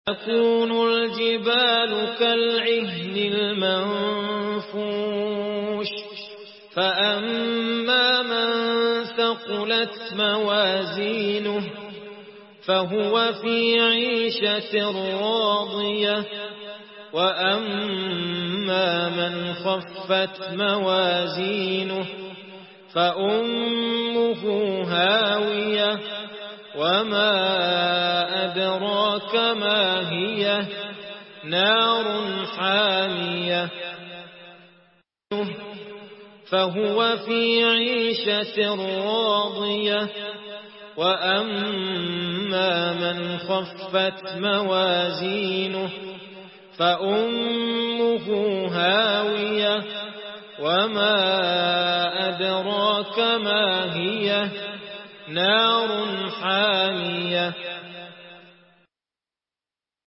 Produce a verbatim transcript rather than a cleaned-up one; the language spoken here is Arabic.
تكون الجبال كالعهن المنفوش فأما من ثقلت موازينه فهو في عيشة راضية وأما من خفت موازينه فأمه هاوية وما أدراك ما هي نار حامية فهو في عيشة راضية وأما من خفت موازينه فأمه هاوية وما أدراك ما هي نار حامية